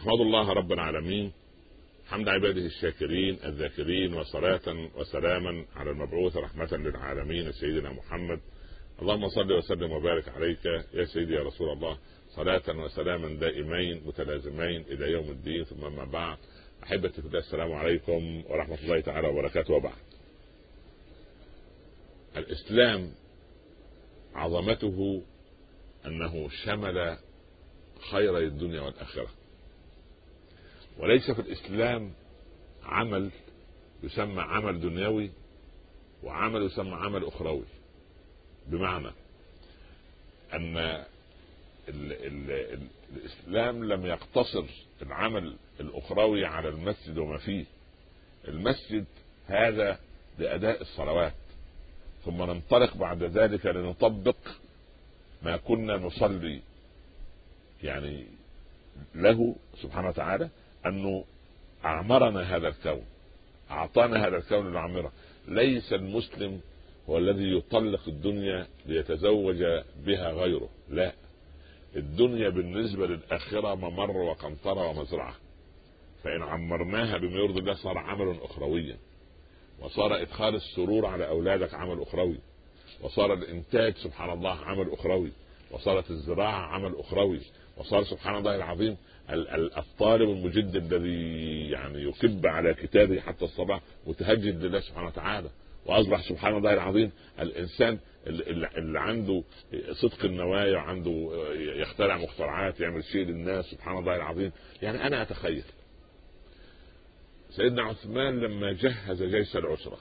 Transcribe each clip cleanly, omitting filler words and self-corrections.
أحمد الله رب العالمين حمد عباده الشاكرين الذاكرين، وصلاة وسلاما على المبعوث رحمة للعالمين سيدنا محمد. اللهم صل وسلم وبارك عليك يا سيدي يا رسول الله، صلاة وسلاما دائمين متلازمين إلى يوم الدين. ثم ما بعد، أحبتي في الله، السلام عليكم ورحمة الله تعالى وبركاته. وبعد، الإسلام عظمته أنه شمل خير الدنيا والآخرة، وليس في الإسلام عمل يسمى عمل دنيوي وعمل يسمى عمل أخروي، بمعنى أن الإسلام لم يقتصر العمل الأخروي على المسجد وما فيه. المسجد هذا لأداء الصلوات، ثم ننطلق بعد ذلك لنطبق ما كنا نصلي يعني له سبحانه وتعالى، أنه أعمرنا هذا الكون، أعطانا هذا الكون لنعمره. ليس المسلم هو الذي يطلق الدنيا ليتزوج بها غيره، لا، الدنيا بالنسبة للآخرة ممر وقنطرة ومزرعة، فإن عمرناها بما يرضي الله صار عمل أخرويا، وصار إدخال السرور على أولادك عمل أخروي، وصار الإنتاج سبحان الله عمل أخروي، وصارت الزراعة عمل أخروي، وصار سبحان الله العظيم الطالب المجد الذي يعني يكب على كتابه حتى الصباح متهجد لله سبحانه وتعالى، وأصبح سبحان الله العظيم الإنسان اللي عنده صدق النوايا وعنده يخترع مخترعات يعمل شيء للناس سبحان الله العظيم. يعني أنا أتخيل سيدنا عثمان لما جهز جيش العسرة،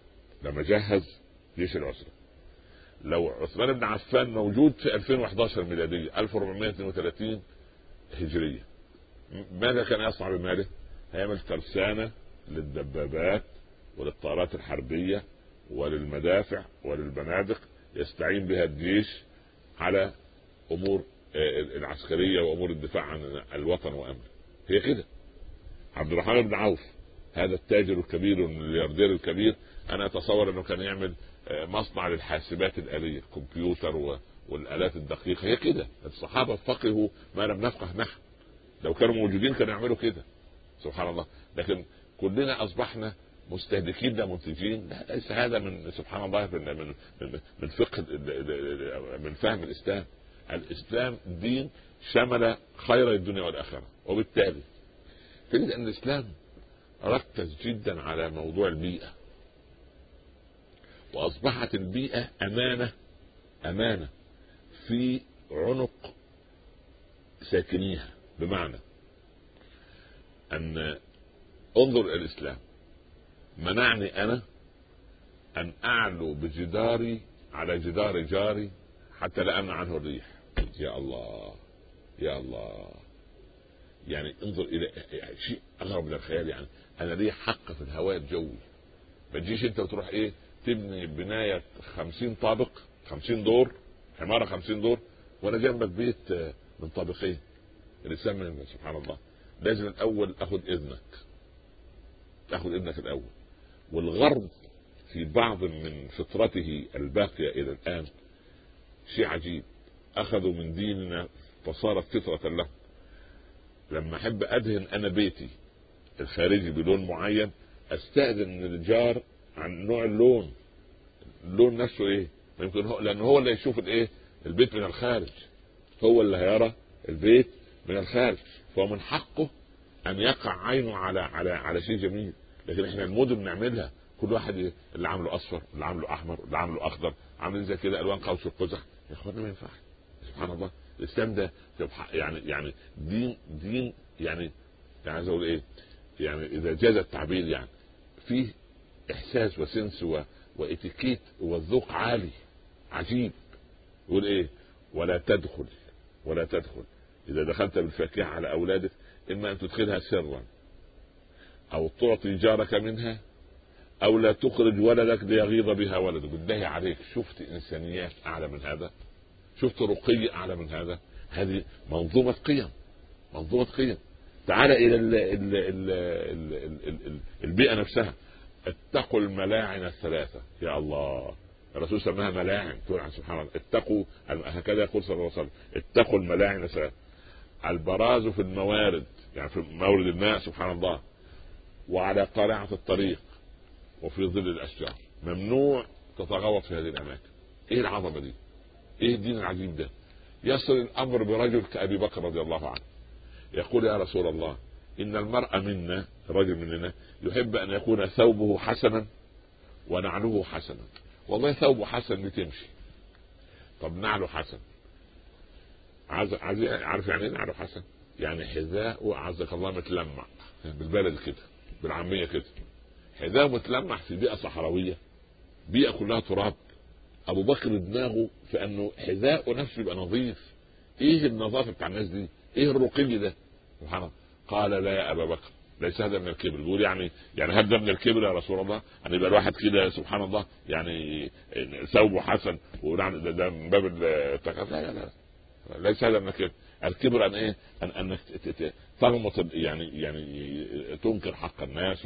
لو عثمان بن عفان موجود في 2011 ميلادية 1432 هجرية، ماذا كان يصنع بماله؟ هيعمل ترسانة للدبابات وللطائرات الحربية وللمدافع وللبنادق يستعين بها الجيش على أمور العسكرية وأمور الدفاع عن الوطن وأمنه. هي كده. عبد الرحمن بن عوف هذا التاجر الكبير والملياردير الكبير، أنا أتصور أنه كان يعمل مصنع للحاسبات الآلية، كمبيوتر والآلات الدقيقة. هي كده. الصحابة فقهوا ما لم نفقه نحن، لو كانوا موجودين كانوا يعملوا كده سبحان الله. لكن كلنا أصبحنا مستهلكين لا منتجين. لا، ليس هذا من سبحان الله من فقه من فهم الإسلام. الإسلام دين شمل خير الدنيا والآخرة، وبالتالي تجد أن الإسلام ركز جدا على موضوع البيئة، وأصبحت البيئة أمانة في عنق ساكنيها. بمعنى أن انظر الإسلام منعني أنا أن أعلو بجداري على جدار جاري حتى لا أمنع عنه الريح. يا الله يا الله، يعني انظر إلى شيء أغرب من الخيال. يعني أنا لي حق في الهواء الجوي، ما تجيش أنت وتروح تبني بناية 50 طابق 50 دور، عمارة 50 دور، وأنا جنبك بيت من طابقين. الإسلام من سبحان الله لازم الأول أخذ إذنك الأول. والغرب في بعض من فطرته الباقية إلى الآن شيء عجيب، أخذوا من ديننا فصارت فطرة له. لما أحب أدهن أنا بيتي الخارجي بلون معين، أستأذن من الجار عن نوع اللون نفسه إيه، يمكن هو لأنه هو اللي يشوف البيت من الخارج، هو اللي هيرى البيت من الخارج، فهو من حقه أن يقع عينه على شيء جميل. لكن إحنا المدن نعملها كل واحد اللي عامله أصفر، اللي عامله أحمر، اللي عامله أخضر، عامل زي كده ألوان قوس القزح. يا إخوانا ما ينفعش سبحان الله. الإسلام ده يعني دين يعني عايز أقول يعني إذا جاز التعبير يعني فيه إحساس وسنس وإتيكيت والذوق عالي عجيب. يقول ولا تدخل إذا دخلت بالفاكهة على أولادك إما أن تدخلها سرا أو تعطي جارك منها أو لا تخرج ولدك ليغيظ بها ولدك. بالله عليك، شفت إنسانيات أعلى من هذا؟ شفت رقي أعلى من هذا؟ هذه منظومة قيم. تعال إلى البيئة نفسها. اتقوا الملاعن الثلاثة. يا الله، الرسول سماها ملاعن. سبحان الله، اتقوا، هكذا يقول صلى الله عليه وسلم، اتقوا الملاعن الثلاثة. البراز في الموارد، يعني في مورد الماء سبحان الله، وعلى قارعة الطريق، وفي ظل الأشجار. ممنوع تتغوط في هذه الأماكن. إيه العظمة دي؟ إيه الدين العجيب ده؟ يصل الأمر برجل كأبي بكر رضي الله عنه يقول يا رسول الله إن المرء منا، رجل مننا، يحب أن يكون ثوبه حسنا ونعله حسنا. والله ثوبه حسن بتمشي، طب نعله حسن. عارف يعني ايه نعله حسن؟ يعني حذاء أعزك الله متلمع بالبلد كده، بالعامية كده، حذاء متلمع في بيئة صحراوية، بيئة كلها تراب. أبو بكر دماغه في أنه حذاء نفسه يبقى نظيف. إيه النظافة بتاع الناس دي؟ إيه الرقي ده؟ سبحان الله. قال لا يا أبا بكر ليس هذا من الكبر. بيقول يعني هذا من الكبر يا رسول الله أن يبقى الواحد كده سبحان الله يعني ثوبه حسن ده من باب التكاثر؟ لا ليس هذا من الكبر. الكبر أن إيه؟ أنك تغمط يعني تنكر حق الناس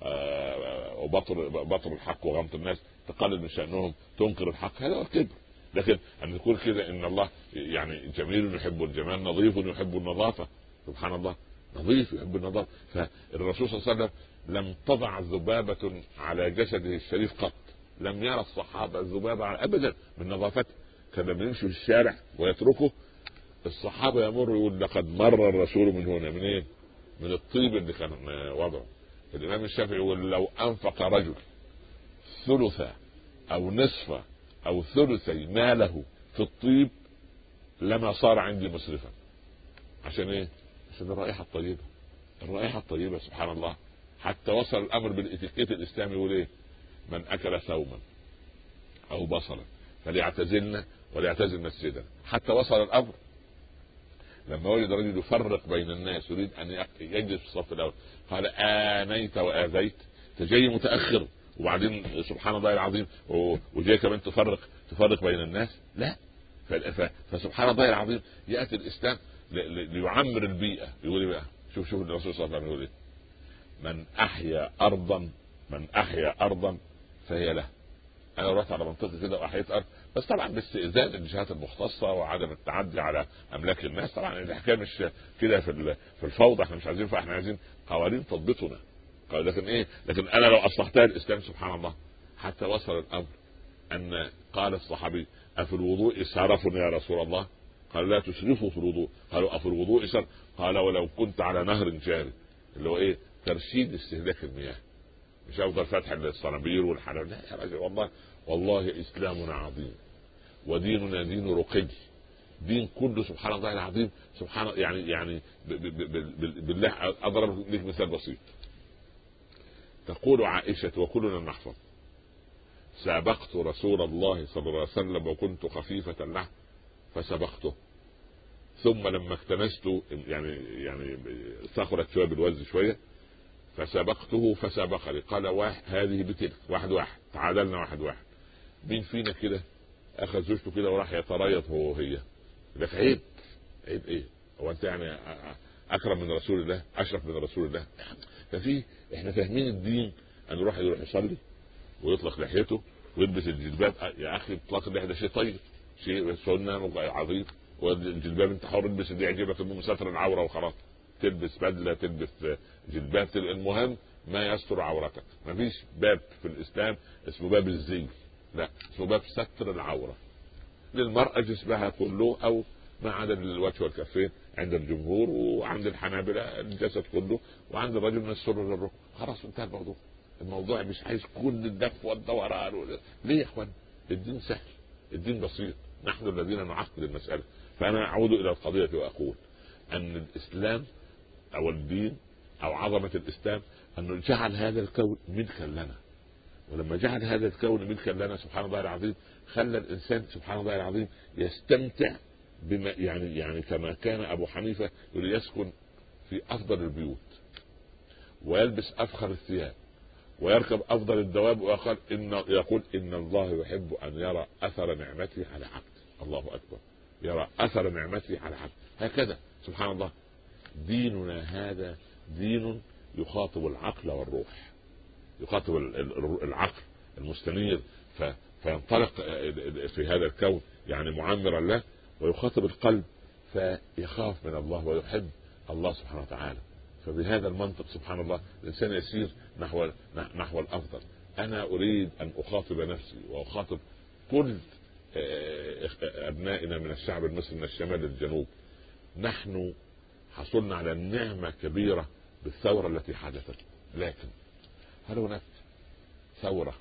وبطل الحق وغمط الناس، تقلل من شأنهم، تنكر الحق، هذا هو الكبر. لكن أن تقول كده إن الله يعني جميل يحب الجمال، نظيف يحب النظافة، سبحان الله، نظيف يحب النظافة. فالرسول صلى الله عليه وسلم لم تضع ذبابة على جسده الشريف قط، لم يرى الصحابة الذبابة أبدا من نظافته. كان لما يمشي في الشارع ويتركه الصحابة يمر يقول لقد مر الرسول من هنا. من ايه؟ من الطيب اللي كان وضعه. الإمام الشافعي يقول لو أنفق رجل ثلث أو نصف أو ثلثي ماله في الطيب لما صار عندي مسرفا. عشان ايه؟ عشان الرائحة الطيبة، الرائحة الطيبة سبحان الله. حتى وصل الأمر بالإتيكيت الإسلامي يقول ايه؟ من أكل ثوما أو بصلا فليعتزلنا وليعتزل مسجدا. حتى وصل الأمر لما وجد رجل يفرق بين الناس يريد أن يجلس في الصف الأول قال آنيت وآذيت، تجي متأخر وبعدين سبحان الله العظيم وجاي كمان تفرق بين الناس؟ لا. فسبحان الله العظيم يأتي الإسلام ليعمر البيئة. يقول ايه بقى؟ شوف الرسول صلى الله عليه وسلم يقول ايه؟ من أحيا أرضا فهي له. أنا رحت على منطقة كده وأحييت أرض، بس طبعا باستئذان الجهات المختصة وعدم التعدي على أملاك الناس. طبعا الحكاية مش كده في الفوضى، احنا مش عايزين، فاحنا عايزين قوانين تضبطنا. لكن ايه؟ لكن أنا لو أصلحتها الإسلام سبحان الله. حتى وصل الأمر أن قال الصحابي أفي الوضوء سرف يا رسول الله؟ قال لا تسرفوا في الوضوء. قالوا أفي الوضوء سرف؟ قال ولو كنت على نهر جاري، اللي هو ايه؟ ترشيد استهلاك المياه، مش افضل فتح الصنابير والحلال. لا يا راجل، والله اسلامنا عظيم وديننا دين رقي، دين كله سبحان الله العظيم. سبحان يعني بالله اضرب لك مثال بسيط. تقول عائشة وكلنا نحفظ سابقت رسول الله صلى الله عليه وسلم وكنت خفيفة اللحم فسبقته، ثم لما اكتنست يعني ثقلت شوية بالوزن شوية فسبقته فسبقني. قال هذه بتلك واحد تعادلنا واحد. مين فينا كده اخذ زوجته كده وراح يتريض هو وهي؟ لك عيب ايه؟ هو انت يعني اكرم من رسول الله؟ اشرف من رسول الله؟ ففي احنا فاهمين الدين ان يروح يصلي ويطلق لحيته ويلبس الجلباب. يا اخي اطلاق اللحيه ده شيء طيب، شيء سنه عظيم، والجلباب انت حر البس اللي يعجبك، المهم ستر العوره وخلاص. تلبس بدله، تلبس جلباب، المهم ما يستر عورتك. ما فيش باب في الاسلام اسمه باب الزي، لا، اسمه باب ستر العوره. للمرأة جسمها كله او ما عدا الوجه والكفين عند الجمهور، وعند الحنابلة الجسد كله، وعند الرجل من السر للركبة. خلاص انتهى الموضوع. الموضوع مش عايز كل الدف والدوران. ليه يا اخوان؟ الدين سهل، الدين بسيط، نحن الذين نعقد المسألة. فانا اعود الى القضية واقول ان الاسلام او الدين او عظمة الاسلام انه جعل هذا الكون ملكا لنا، ولما جعل هذا الكون ملكا لنا سبحان الله العظيم خلى الانسان سبحان الله العظيم يستمتع بما يعني كما كان ابو حنيفة يسكن في افضل البيوت ويلبس افخر الثياب ويركب افضل الدواب، ويقول ان الله يحب ان يرى اثر نعمته على عبد. الله اكبر، يرى اثر نعمته على عبد. هكذا سبحان الله ديننا هذا دين يخاطب العقل والروح، يخاطب العقل المستنير فينطلق في هذا الكون يعني معمرا له، ويخاطب القلب فيخاف من الله ويحب الله سبحانه وتعالى. فبهذا المنطق سبحان الله الإنسان يسير نحو الأفضل. أنا أريد أن أخاطب نفسي وأخاطب كل أبنائنا من الشعب المصري من الشمال للجنوب. نحن حصلنا على نعمة كبيرة بالثورة التي حدثت، لكن هل هناك ثورة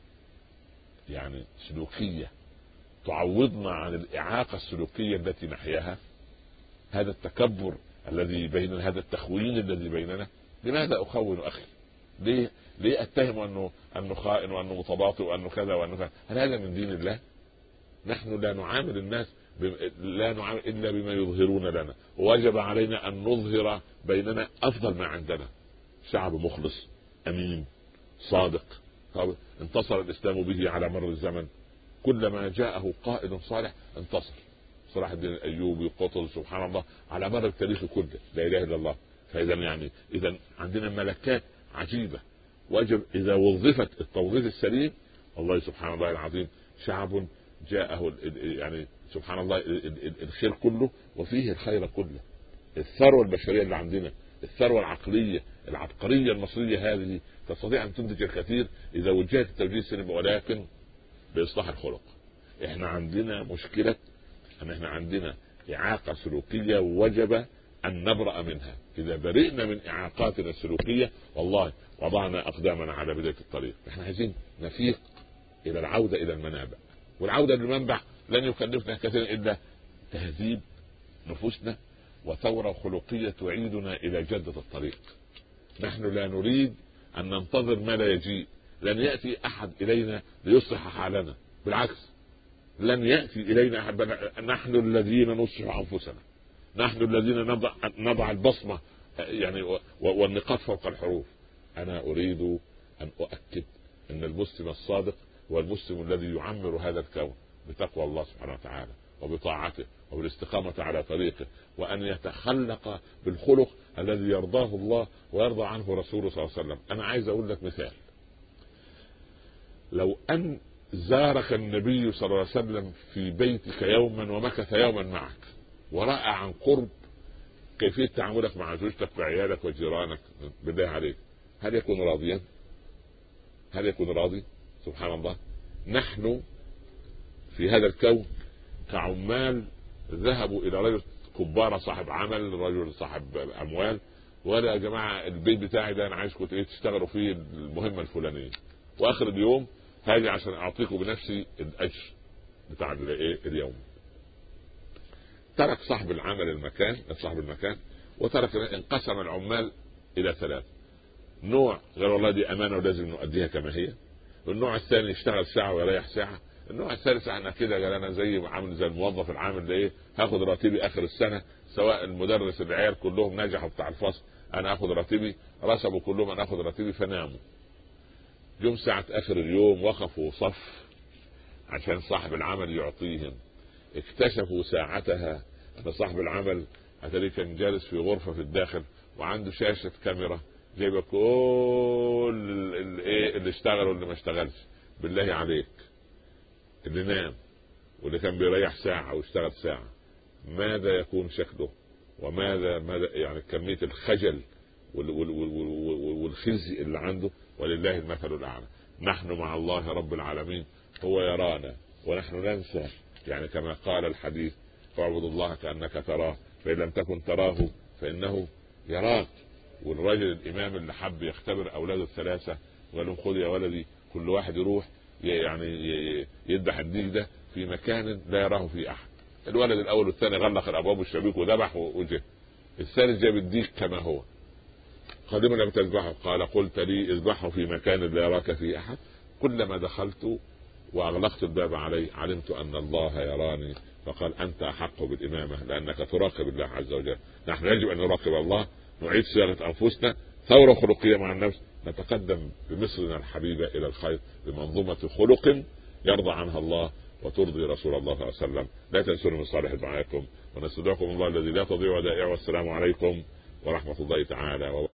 يعني سلوكية تعوضنا عن الإعاقة السلوكية التي نحياها؟ هذا التكبر الذي بيننا، هذا التخوين الذي بيننا، لماذا أخون أخي؟ ليه أتهم أنه خائن وأنه متباطئ وأنه كذا وأنه كذا؟ هل هذا من دين الله؟ نحن لا نعامل الناس لا نعامل إلا بما يظهرون لنا، ووجب علينا أن نظهر بيننا أفضل ما عندنا. شعب مخلص أمين صادق انتصر الإسلام به على مر الزمن. كلما جاءه قائد صالح انتصر. صلاح الدين الأيوبي قطز سبحان الله على مر التاريخ كله، لا إله إلا الله. فإذا إذا عندنا ملكات عجيبة، وجب إذا وظفت التوظيف السليم والله سبحان الله العظيم شعب جاءه سبحان الله الخير كله وفيه الخير كله. الثروة البشرية اللي عندنا، الثروة العقلية العبقرية المصرية هذه تستطيع أن تنتج الكثير إذا وجهت التوجيه السلمي، ولكن بإصلاح الخلق. إحنا عندنا مشكلة أن إحنا عندنا إعاقة سلوكية وجب أن نبرأ منها. إذا برئنا من إعاقاتنا السلوكية والله وضعنا أقدامنا على بداية الطريق. إحنا عايزين نفيق إلى العودة إلى المنابع، والعودة للمنبع لن يكلفنا كثيرا إلا تهذيب نفوسنا وثورة خلقية تعيدنا إلى جدة الطريق. نحن لا نريد أن ننتظر ما لا يجيء. لن يأتي أحد إلينا ليصلح حالنا، بالعكس لن يأتي إلينا أحد. نحن الذين نصلح أنفسنا، نحن الذين نضع البصمة والنقاط فوق الحروف. أنا أريد أن أؤكد أن المسلم الصادق هو المسلم الذي يعمر هذا الكون بتقوى الله سبحانه وتعالى وبطاعته وبالاستقامة على طريقه، وأن يتخلق بالخلق الذي يرضاه الله ويرضى عنه رسوله صلى الله عليه وسلم. أنا عايز أقول لك مثال. لو أن زارك النبي صلى الله عليه وسلم في بيتك يوما ومكث يوما معك ورأى عن قرب كيفية تعاملك مع زوجتك وعيالك وجيرانك، بالله عليك هل يكون راضيا؟ هل يكون راضي؟ سبحان الله. نحن في هذا الكون كعمال ذهبوا إلى رجل كبارة صاحب عمل، رجل صاحب أموال، ولا يا جماعة البيت بتاعي ده أنا عايزكم تشتغلوا فيه المهمة الفلانية، وآخر اليوم هاجي عشان أعطيكم بنفسي الأجر بتاع اليوم. ترك صاحب العمل المكان، صاحب المكان، وترك انقسم العمال إلى ثلاث نوع. قال والله دي أمانة ولازم نؤديها كما هي. النوع الثاني يشتغل ساعة ويريح ساعة. النوع الثالث احنا كده قال انا عامل زي الموظف العامل ده هاخد راتبي اخر السنه، سواء المدرس العيال كلهم نجحوا بتاع الفصل انا اخد راتبي، رسبوا كلهم انا اخد راتبي. فناموا. يوم ساعة اخر اليوم وقفوا صف عشان صاحب العمل يعطيهم. اكتشفوا ساعتها ان صاحب العمل اتاري كان جالس في غرفة في الداخل وعنده شاشة كاميرا جايبه كل اللي اشتغل واللي ما اشتغلش. بالله عليك اللي نام واللي كان بيريح ساعة واشتغل ساعة ماذا يكون شكله؟ وماذا يعني كمية الخجل والخزي اللي عنده. ولله المثل الأعلى. نحن مع الله رب العالمين، هو يرانا ونحن ننسى. يعني كما قال الحديث فاعبد الله كأنك تراه فإن لم تكن تراه فإنه يراك. والرجل الإمام اللي حب يختبر أولاده الثلاثة وقال لهم خذ يا ولدي كل واحد يروح يذبح الديك ده في مكان لا يراه فيه أحد. الولد الأول والثاني غلق الأبواب والشبابيك وذبح وجه. الثالث جاب الديك كما هو. قادما لم تذبحه قال قلت لي اذبحه في مكان لا يراك فيه أحد. كلما دخلت وأغلقت الباب علي علمت أن الله يراني فقال أنت أحق بالإمامة لأنك تراقب الله عز وجل. نحن يجب أن نراقب الله، نعيد صياغة أنفسنا، ثورة خلقية مع النفس، نتقدم بمصرنا الحبيبة إلى الخير بمنظومة خلق يرضى عنها الله وترضي رسول الله صلى الله عليه وسلم. لا تنسوا من صالح دعائكم ونستودعكم الله الذي لا تضيع ودائعه. والسلام عليكم ورحمة الله تعالى وبركاته.